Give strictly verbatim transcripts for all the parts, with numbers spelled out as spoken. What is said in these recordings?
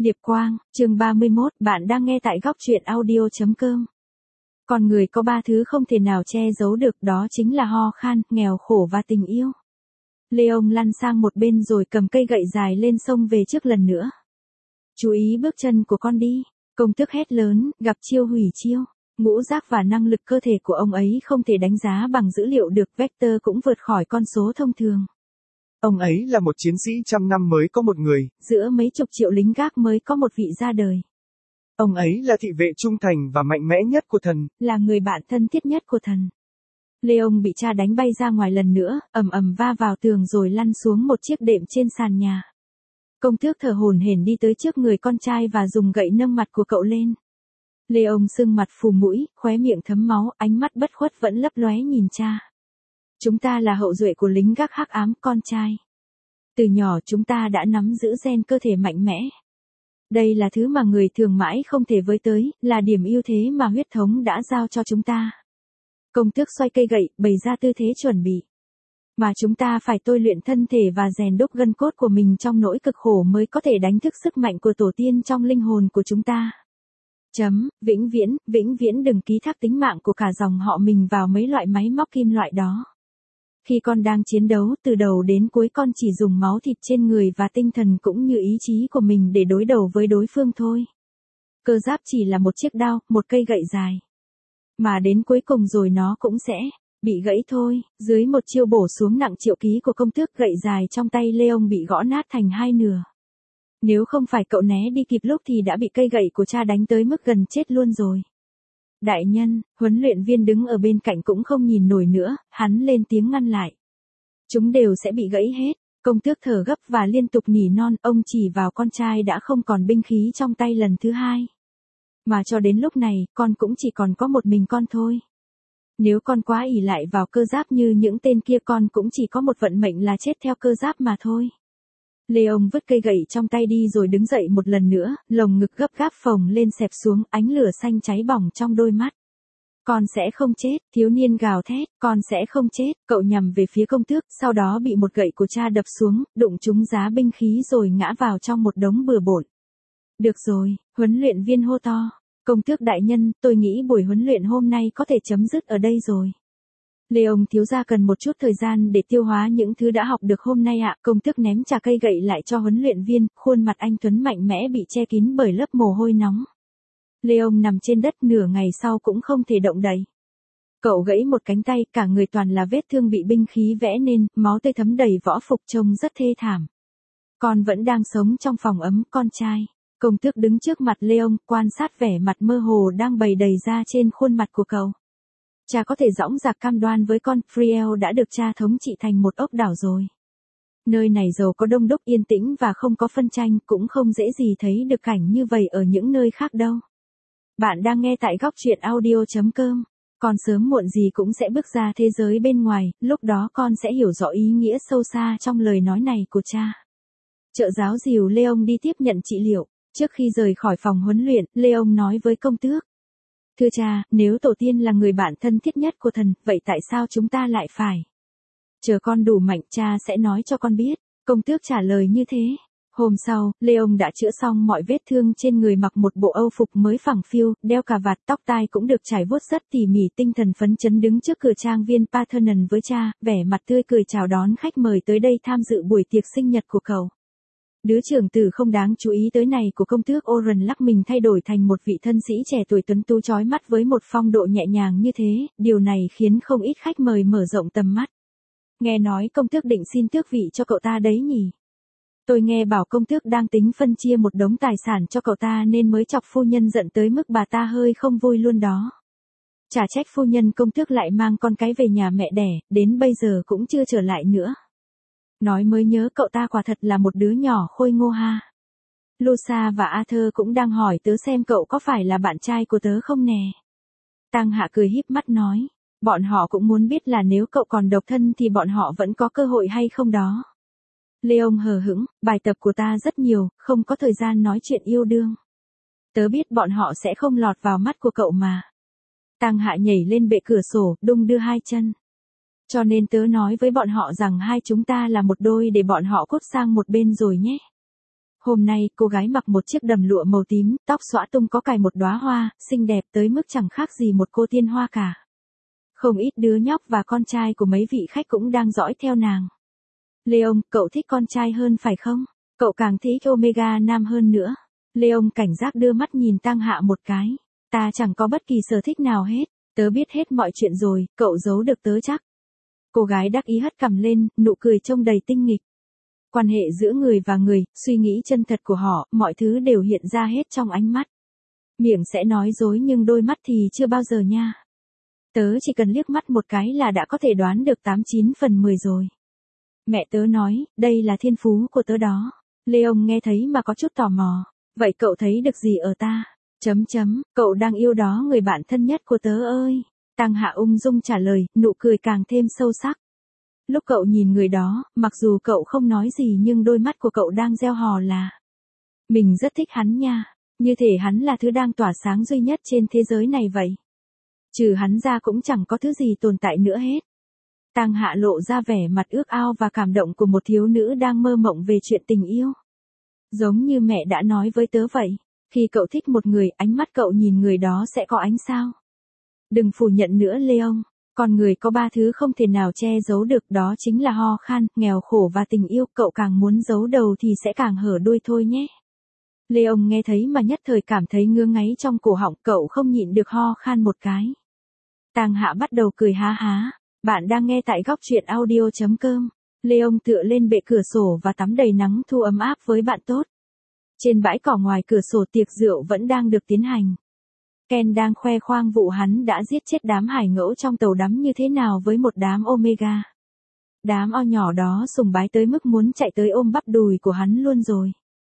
Điệp Quang, chương ba mươi mốt, bạn đang nghe tại góc truyện audio chấm com. Con người có ba thứ không thể nào che giấu được, đó chính là ho khan, nghèo khổ và tình yêu. Leon lăn sang một bên rồi cầm cây gậy dài lên xông về trước lần nữa. Chú ý bước chân của con đi, công tước hét lớn, gặp chiêu hủy chiêu. Ngũ giác và năng lực cơ thể của ông ấy không thể đánh giá bằng dữ liệu được, Vector cũng vượt khỏi con số thông thường. Ông ấy là một chiến sĩ trăm năm mới có một người. Giữa mấy chục triệu lính gác mới có một vị ra đời. Ông ấy là thị vệ trung thành và mạnh mẽ nhất của thần. Là người bạn thân thiết nhất của thần. Leon bị cha đánh bay ra ngoài lần nữa, ầm ầm va vào tường rồi lăn xuống một chiếc đệm trên sàn nhà. Công tước thở hổn hển đi tới trước người con trai và dùng gậy nâng mặt của cậu lên. Leon sưng mặt phù mũi, khóe miệng thấm máu, ánh mắt bất khuất vẫn lấp lóe nhìn cha. Chúng ta là hậu duệ của lính gác hắc ám, con trai. Từ nhỏ chúng ta đã nắm giữ gen cơ thể mạnh mẽ. Đây là thứ mà người thường mãi không thể với tới, là điểm ưu thế mà huyết thống đã giao cho chúng ta. Công tước xoay cây gậy, bày ra tư thế chuẩn bị. Mà chúng ta phải tôi luyện thân thể và rèn đúc gân cốt của mình trong nỗi cực khổ mới có thể đánh thức sức mạnh của tổ tiên trong linh hồn của chúng ta. Chấm, vĩnh viễn, vĩnh viễn đừng ký thác tính mạng của cả dòng họ mình vào mấy loại máy móc kim loại đó. Khi con đang chiến đấu, từ đầu đến cuối con chỉ dùng máu thịt trên người và tinh thần cũng như ý chí của mình để đối đầu với đối phương thôi. Cơ giáp chỉ là một chiếc đao, một cây gậy dài. Mà đến cuối cùng rồi nó cũng sẽ bị gãy thôi. Dưới một chiêu bổ xuống nặng triệu ký của công tước, gậy dài trong tay Leon bị gõ nát thành hai nửa. Nếu không phải cậu né đi kịp lúc thì đã bị cây gậy của cha đánh tới mức gần chết luôn rồi. Đại nhân, huấn luyện viên đứng ở bên cạnh cũng không nhìn nổi nữa, hắn lên tiếng ngăn lại. Chúng đều sẽ bị gãy hết. Công tước thở gấp và liên tục nỉ non, ông chỉ vào con trai đã không còn binh khí trong tay lần thứ hai. Mà cho đến lúc này, con cũng chỉ còn có một mình con thôi. Nếu con quá ỷ lại vào cơ giáp như những tên kia, con cũng chỉ có một vận mệnh là chết theo cơ giáp mà thôi. Leon vứt cây gậy trong tay đi rồi đứng dậy một lần nữa, lồng ngực gấp gáp phồng lên xẹp xuống, ánh lửa xanh cháy bỏng trong đôi mắt. Con sẽ không chết, thiếu niên gào thét, con sẽ không chết, cậu nhằm về phía công tước, sau đó bị một gậy của cha đập xuống, đụng trúng giá binh khí rồi ngã vào trong một đống bừa bộn. Được rồi, huấn luyện viên hô to. Công tước đại nhân, tôi nghĩ buổi huấn luyện hôm nay có thể chấm dứt ở đây rồi. Leon thiếu gia cần một chút thời gian để tiêu hóa những thứ đã học được hôm nay ạ. Công tước ném trả cây gậy lại cho huấn luyện viên, khuôn mặt anh tuấn mạnh mẽ bị che kín bởi lớp mồ hôi nóng. Leon nằm trên đất nửa ngày sau cũng không thể động đậy. Cậu gãy một cánh tay, cả người toàn là vết thương bị binh khí vẽ nên, máu tươi thấm đầy võ phục trông rất thê thảm. Con vẫn đang sống trong phòng ấm, con trai. Công tước đứng trước mặt Leon, quan sát vẻ mặt mơ hồ đang bày đầy ra trên khuôn mặt của cậu. Cha có thể dõng dạc cam đoan với con, Friel đã được cha thống trị thành một ốc đảo rồi. Nơi này giàu có đông đúc, yên tĩnh và không có phân tranh, cũng không dễ gì thấy được cảnh như vậy ở những nơi khác đâu. Bạn đang nghe tại góc truyện audio chấm com. Con sớm muộn gì cũng sẽ bước ra thế giới bên ngoài, lúc đó con sẽ hiểu rõ ý nghĩa sâu xa trong lời nói này của cha. Trợ giáo dìu Leon đi tiếp nhận trị liệu. Trước khi rời khỏi phòng huấn luyện, Leon nói với công tước. Thưa cha, nếu tổ tiên là người bạn thân thiết nhất của thần, vậy tại sao chúng ta lại phải? Chờ con đủ mạnh, cha sẽ nói cho con biết. Công tước trả lời như thế. Hôm sau, Leon đã chữa xong mọi vết thương trên người, mặc một bộ âu phục mới phẳng phiu, đeo cà vạt, tóc tai cũng được trải vuốt rất tỉ mỉ, tinh thần phấn chấn đứng trước cửa trang viên Parthenon với cha, vẻ mặt tươi cười chào đón khách mời tới đây tham dự buổi tiệc sinh nhật của cậu. Đứa trưởng tử không đáng chú ý tới này của công tước Oren lắc mình thay đổi thành một vị thân sĩ trẻ tuổi tuấn tú chói mắt với một phong độ nhẹ nhàng như thế, điều này khiến không ít khách mời mở rộng tầm mắt. Nghe nói công tước định xin tước vị cho cậu ta đấy nhỉ? Tôi nghe bảo công tước đang tính phân chia một đống tài sản cho cậu ta nên mới chọc phu nhân giận tới mức bà ta hơi không vui luôn đó. Chả trách phu nhân công tước lại mang con cái về nhà mẹ đẻ, đến bây giờ cũng chưa trở lại nữa. Nói mới nhớ, cậu ta quả thật là một đứa nhỏ khôi ngô ha. Lusa và Arthur cũng đang hỏi tớ xem cậu có phải là bạn trai của tớ không nè. Tăng Hạ cười híp mắt nói, bọn họ cũng muốn biết là nếu cậu còn độc thân thì bọn họ vẫn có cơ hội hay không đó. Leon hờ hững, bài tập của ta rất nhiều, không có thời gian nói chuyện yêu đương. Tớ biết bọn họ sẽ không lọt vào mắt của cậu mà. Tăng Hạ nhảy lên bệ cửa sổ, đung đưa hai chân. Cho nên tớ nói với bọn họ rằng hai chúng ta là một đôi để bọn họ cút sang một bên rồi nhé. Hôm nay, cô gái mặc một chiếc đầm lụa màu tím, tóc xõa tung có cài một đóa hoa, xinh đẹp tới mức chẳng khác gì một cô tiên hoa cả. Không ít đứa nhóc và con trai của mấy vị khách cũng đang dõi theo nàng. Leon, cậu thích con trai hơn phải không? Cậu càng thích Omega nam hơn nữa. Leon cảnh giác đưa mắt nhìn Tang Hạ một cái. Ta chẳng có bất kỳ sở thích nào hết. Tớ biết hết mọi chuyện rồi, cậu giấu được tớ chắc. Cô gái đắc ý hất cằm lên, nụ cười trông đầy tinh nghịch. Quan hệ giữa người và người, suy nghĩ chân thật của họ, mọi thứ đều hiện ra hết trong ánh mắt. Miệng sẽ nói dối nhưng đôi mắt thì chưa bao giờ nha. Tớ chỉ cần liếc mắt một cái là đã có thể đoán được tám chín phần mười rồi. Mẹ tớ nói, đây là thiên phú của tớ đó. Leon nghe thấy mà có chút tò mò. Vậy cậu thấy được gì ở ta? Chấm chấm, cậu đang yêu đó người bạn thân nhất của tớ ơi. Tang Hạ ung dung trả lời, nụ cười càng thêm sâu sắc. Lúc cậu nhìn người đó, mặc dù cậu không nói gì nhưng đôi mắt của cậu đang gieo hò là mình rất thích hắn nha, như thể hắn là thứ đang tỏa sáng duy nhất trên thế giới này vậy. Trừ hắn ra cũng chẳng có thứ gì tồn tại nữa hết. Tang Hạ lộ ra vẻ mặt ước ao và cảm động của một thiếu nữ đang mơ mộng về chuyện tình yêu. Giống như mẹ đã nói với tớ vậy, khi cậu thích một người, ánh mắt cậu nhìn người đó sẽ có ánh sao. Đừng phủ nhận nữa Leon. Con người có ba thứ không thể nào che giấu được, đó chính là ho khan, nghèo khổ và tình yêu. Cậu càng muốn giấu đầu thì sẽ càng hở đuôi thôi nhé. Leon nghe thấy mà nhất thời cảm thấy ngứa ngáy trong cổ họng, cậu không nhịn được ho khan một cái. Tang Hạ bắt đầu cười há há. Bạn đang nghe tại góc truyện audio chấm com. Leon tựa lên bệ cửa sổ và tắm đầy nắng thu ấm áp với bạn tốt. Trên bãi cỏ ngoài cửa sổ tiệc rượu vẫn đang được tiến hành. Ken đang khoe khoang vụ hắn đã giết chết đám hải ngẫu trong tàu đắm như thế nào với một đám Omega. Đám O nhỏ đó sùng bái tới mức muốn chạy tới ôm bắp đùi của hắn luôn rồi.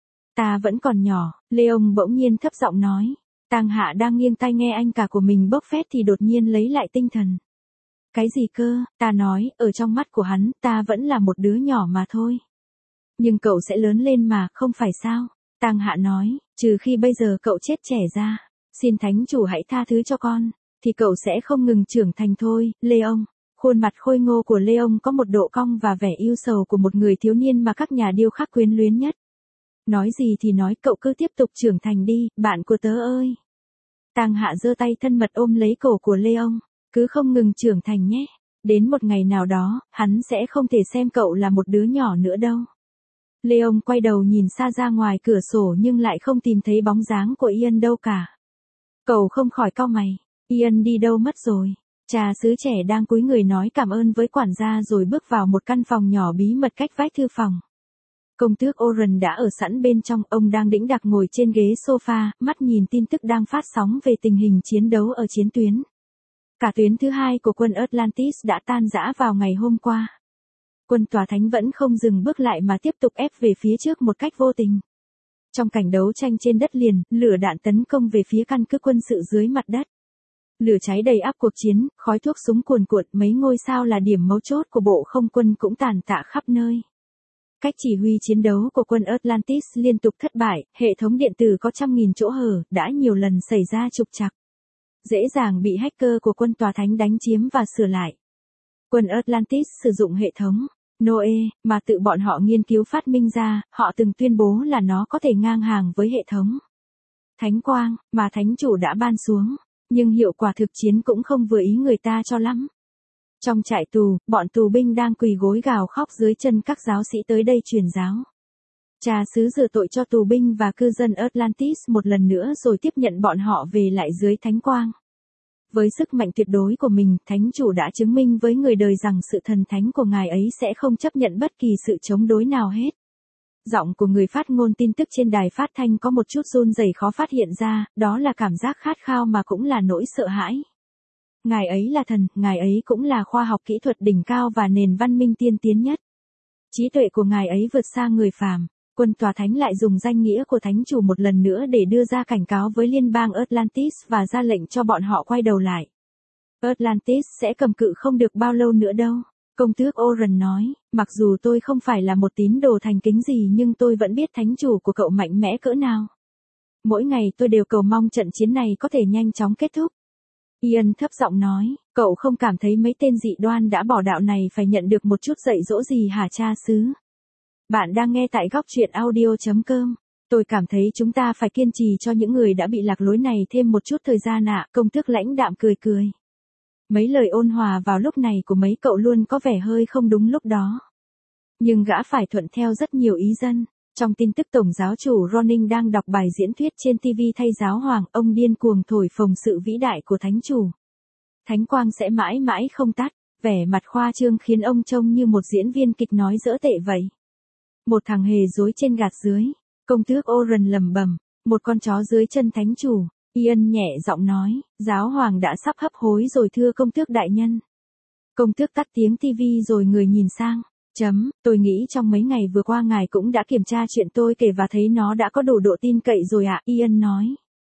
Ta vẫn còn nhỏ, Leon bỗng nhiên thấp giọng nói. Tang Hạ đang nghiêng tai nghe anh cả của mình bốc phét thì đột nhiên lấy lại tinh thần. Cái gì cơ? Ta nói, ở trong mắt của hắn, ta vẫn là một đứa nhỏ mà thôi. Nhưng cậu sẽ lớn lên mà, không phải sao? Tang Hạ nói, trừ khi bây giờ cậu chết trẻ ra. Xin thánh chủ hãy tha thứ cho con, thì cậu sẽ không ngừng trưởng thành thôi, Leon. Khuôn mặt khôi ngô của Leon có một độ cong và vẻ yêu sầu của một người thiếu niên mà các nhà điêu khắc quyến luyến nhất. Nói gì thì nói, cậu cứ tiếp tục trưởng thành đi, bạn của tớ ơi. Tang Hạ giơ tay thân mật ôm lấy cổ của Leon, cứ không ngừng trưởng thành nhé. Đến một ngày nào đó, hắn sẽ không thể xem cậu là một đứa nhỏ nữa đâu. Leon quay đầu nhìn xa ra ngoài cửa sổ nhưng lại không tìm thấy bóng dáng của Ian đâu cả. Cậu không khỏi cau mày, Ian đi đâu mất rồi? Cha xứ trẻ đang cúi người nói cảm ơn với quản gia rồi bước vào một căn phòng nhỏ bí mật cách vách thư phòng. Công tước Oren đã ở sẵn bên trong, ông đang đĩnh đạc ngồi trên ghế sofa, mắt nhìn tin tức đang phát sóng về tình hình chiến đấu ở chiến tuyến. Cả tuyến thứ hai của quân Atlantis đã tan rã vào ngày hôm qua. Quân Tòa Thánh vẫn không dừng bước lại mà tiếp tục ép về phía trước một cách vô tình. Trong cảnh đấu tranh trên đất liền, lửa đạn tấn công về phía căn cứ quân sự dưới mặt đất. Lửa cháy đầy ắp cuộc chiến, khói thuốc súng cuồn cuộn, mấy ngôi sao là điểm mấu chốt của bộ không quân cũng tàn tạ khắp nơi. Cách chỉ huy chiến đấu của quân Atlantis liên tục thất bại, hệ thống điện tử có trăm nghìn chỗ hở, đã nhiều lần xảy ra trục trặc. Dễ dàng bị hacker của quân Tòa Thánh đánh chiếm và sửa lại. Quân Atlantis sử dụng hệ thống Noe, mà tự bọn họ nghiên cứu phát minh ra, họ từng tuyên bố là nó có thể ngang hàng với hệ thống Thánh Quang, mà Thánh Chủ đã ban xuống, nhưng hiệu quả thực chiến cũng không vừa ý người ta cho lắm. Trong trại tù, bọn tù binh đang quỳ gối gào khóc dưới chân các giáo sĩ tới đây truyền giáo. Cha xứ rửa tội cho tù binh và cư dân Atlantis một lần nữa rồi tiếp nhận bọn họ về lại dưới Thánh Quang. Với sức mạnh tuyệt đối của mình, Thánh Chủ đã chứng minh với người đời rằng sự thần thánh của Ngài ấy sẽ không chấp nhận bất kỳ sự chống đối nào hết. Giọng của người phát ngôn tin tức trên đài phát thanh có một chút run rẩy khó phát hiện ra, đó là cảm giác khát khao mà cũng là nỗi sợ hãi. Ngài ấy là thần, Ngài ấy cũng là khoa học kỹ thuật đỉnh cao và nền văn minh tiên tiến nhất. Trí tuệ của Ngài ấy vượt xa người phàm. Quân Tòa Thánh lại dùng danh nghĩa của Thánh Chủ một lần nữa để đưa ra cảnh cáo với liên bang Atlantis và ra lệnh cho bọn họ quay đầu lại. Atlantis sẽ cầm cự không được bao lâu nữa đâu. Công tước Oren nói, mặc dù tôi không phải là một tín đồ thành kính gì nhưng tôi vẫn biết Thánh Chủ của cậu mạnh mẽ cỡ nào. Mỗi ngày tôi đều cầu mong trận chiến này có thể nhanh chóng kết thúc. Ian thấp giọng nói, cậu không cảm thấy mấy tên dị đoan đã bỏ đạo này phải nhận được một chút dạy dỗ gì hả cha xứ? Bạn đang nghe tại góc truyện audio chấm com. Tôi cảm thấy chúng ta phải kiên trì cho những người đã bị lạc lối này thêm một chút thời gian ạ. Công tước lãnh đạm cười cười. Mấy lời ôn hòa vào lúc này của mấy cậu luôn có vẻ hơi không đúng lúc đó. Nhưng gã phải thuận theo rất nhiều ý dân. Trong tin tức Tổng giáo chủ Ronin đang đọc bài diễn thuyết trên ti vi thay giáo hoàng, ông điên cuồng thổi phồng sự vĩ đại của thánh chủ. Thánh quang sẽ mãi mãi không tắt, vẻ mặt khoa trương khiến ông trông như một diễn viên kịch nói dỡ tệ vậy. Một thằng hề dối trên gạt dưới, công tước Oren lầm bầm, một con chó dưới chân thánh chủ. Ian nhẹ giọng nói, giáo hoàng đã sắp hấp hối rồi thưa công tước đại nhân. Công tước tắt tiếng ti vi rồi người nhìn sang. Chấm, tôi nghĩ trong mấy ngày vừa qua ngài cũng đã kiểm tra chuyện tôi kể và thấy nó đã có đủ độ tin cậy rồi ạ, Ian nói.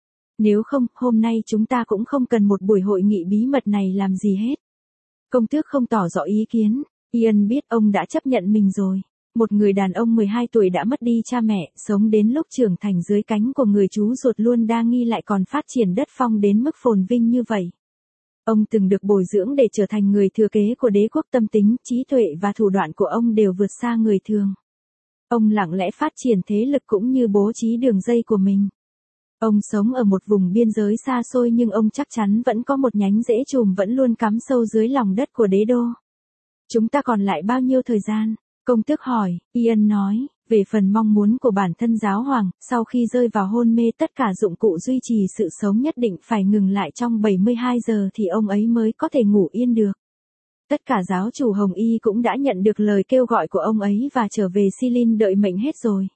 Nếu không, hôm nay chúng ta cũng không cần một buổi hội nghị bí mật này làm gì hết. Công tước không tỏ rõ ý kiến, Ian biết ông đã chấp nhận mình rồi. Một người đàn ông mười hai tuổi đã mất đi cha mẹ, sống đến lúc trưởng thành dưới cánh của người chú ruột luôn đa nghi lại còn phát triển đất phong đến mức phồn vinh như vậy. Ông từng được bồi dưỡng để trở thành người thừa kế của đế quốc, tâm tính, trí tuệ và thủ đoạn của ông đều vượt xa người thường. Ông lặng lẽ phát triển thế lực cũng như bố trí đường dây của mình. Ông sống ở một vùng biên giới xa xôi nhưng ông chắc chắn vẫn có một nhánh rễ chùm vẫn luôn cắm sâu dưới lòng đất của đế đô. Chúng ta còn lại bao nhiêu thời gian? Công tước hỏi, Ian nói, về phần mong muốn của bản thân giáo hoàng, sau khi rơi vào hôn mê tất cả dụng cụ duy trì sự sống nhất định phải ngừng lại trong bảy mươi hai giờ thì ông ấy mới có thể ngủ yên được. Tất cả giáo chủ Hồng Y cũng đã nhận được lời kêu gọi của ông ấy và trở về Silin đợi mệnh hết rồi.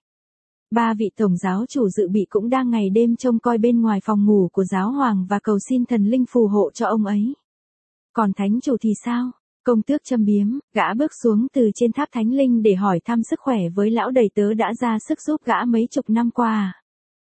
Ba vị tổng giáo chủ dự bị cũng đang ngày đêm trông coi bên ngoài phòng ngủ của giáo hoàng và cầu xin thần linh phù hộ cho ông ấy. Còn thánh chủ thì sao? Công tước châm biếm, gã bước xuống từ trên tháp thánh linh để hỏi thăm sức khỏe với lão đầy tớ đã ra sức giúp gã mấy chục năm qua à?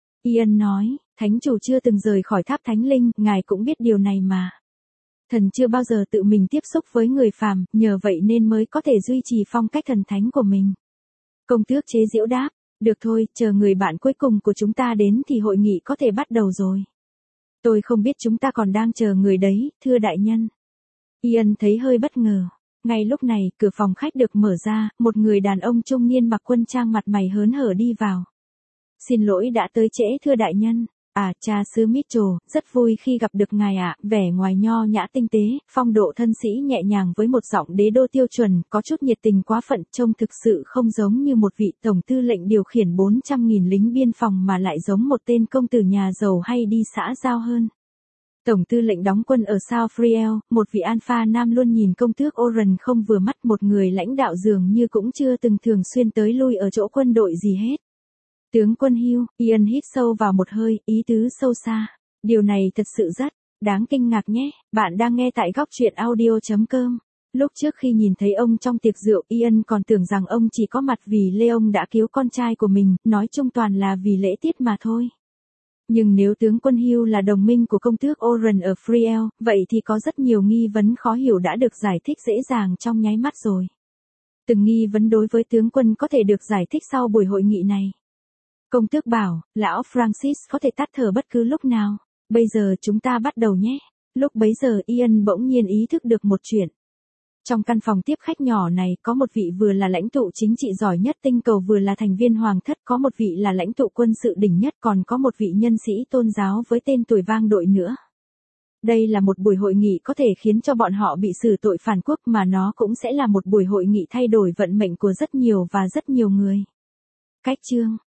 Ian nói, thánh chủ chưa từng rời khỏi tháp thánh linh, ngài cũng biết điều này mà. Thần chưa bao giờ tự mình tiếp xúc với người phàm, nhờ vậy nên mới có thể duy trì phong cách thần thánh của mình. Công tước chế giễu đáp, được thôi, chờ người bạn cuối cùng của chúng ta đến thì hội nghị có thể bắt đầu rồi. Tôi không biết chúng ta còn đang chờ người đấy, thưa đại nhân. Ian thấy hơi bất ngờ. Ngay lúc này, cửa phòng khách được mở ra, một người đàn ông trung niên mặc quân trang mặt mày hớn hở đi vào. Xin lỗi đã tới trễ thưa đại nhân. À, cha xứ Mitchell, rất vui khi gặp được ngài ạ, vẻ ngoài nho nhã tinh tế, phong độ thân sĩ nhẹ nhàng với một giọng đế đô tiêu chuẩn, có chút nhiệt tình quá phận, trông thực sự không giống như một vị tổng tư lệnh điều khiển bốn trăm nghìn lính biên phòng mà lại giống một tên công tử nhà giàu hay đi xã giao hơn. Tổng tư lệnh đóng quân ở South Friel, một vị alpha nam luôn nhìn công tước Oren không vừa mắt, một người lãnh đạo dường như cũng chưa từng thường xuyên tới lui ở chỗ quân đội gì hết. Tướng quân Hugh, Ian hít sâu vào một hơi, ý tứ sâu xa. Điều này thật sự rất đáng kinh ngạc nhé. Bạn đang nghe tại góc truyện audio chấm com. Lúc trước khi nhìn thấy ông trong tiệc rượu, Ian còn tưởng rằng ông chỉ có mặt vì Leon đã cứu con trai của mình, nói chung toàn là vì lễ tiết mà thôi. Nhưng nếu tướng quân Hugh là đồng minh của công tước Oren ở Friel, vậy thì có rất nhiều nghi vấn khó hiểu đã được giải thích dễ dàng trong nháy mắt rồi. Từng nghi vấn đối với tướng quân có thể được giải thích sau buổi hội nghị này. Công tước bảo, lão Francis có thể tắt thở bất cứ lúc nào. Bây giờ chúng ta bắt đầu nhé. Lúc bấy giờ Ian bỗng nhiên ý thức được một chuyện. Trong căn phòng tiếp khách nhỏ này có một vị vừa là lãnh tụ chính trị giỏi nhất tinh cầu vừa là thành viên hoàng thất, có một vị là lãnh tụ quân sự đỉnh nhất, còn có một vị nhân sĩ tôn giáo với tên tuổi vang dội nữa. Đây là một buổi hội nghị có thể khiến cho bọn họ bị xử tội phản quốc, mà nó cũng sẽ là một buổi hội nghị thay đổi vận mệnh của rất nhiều và rất nhiều người. Cách chương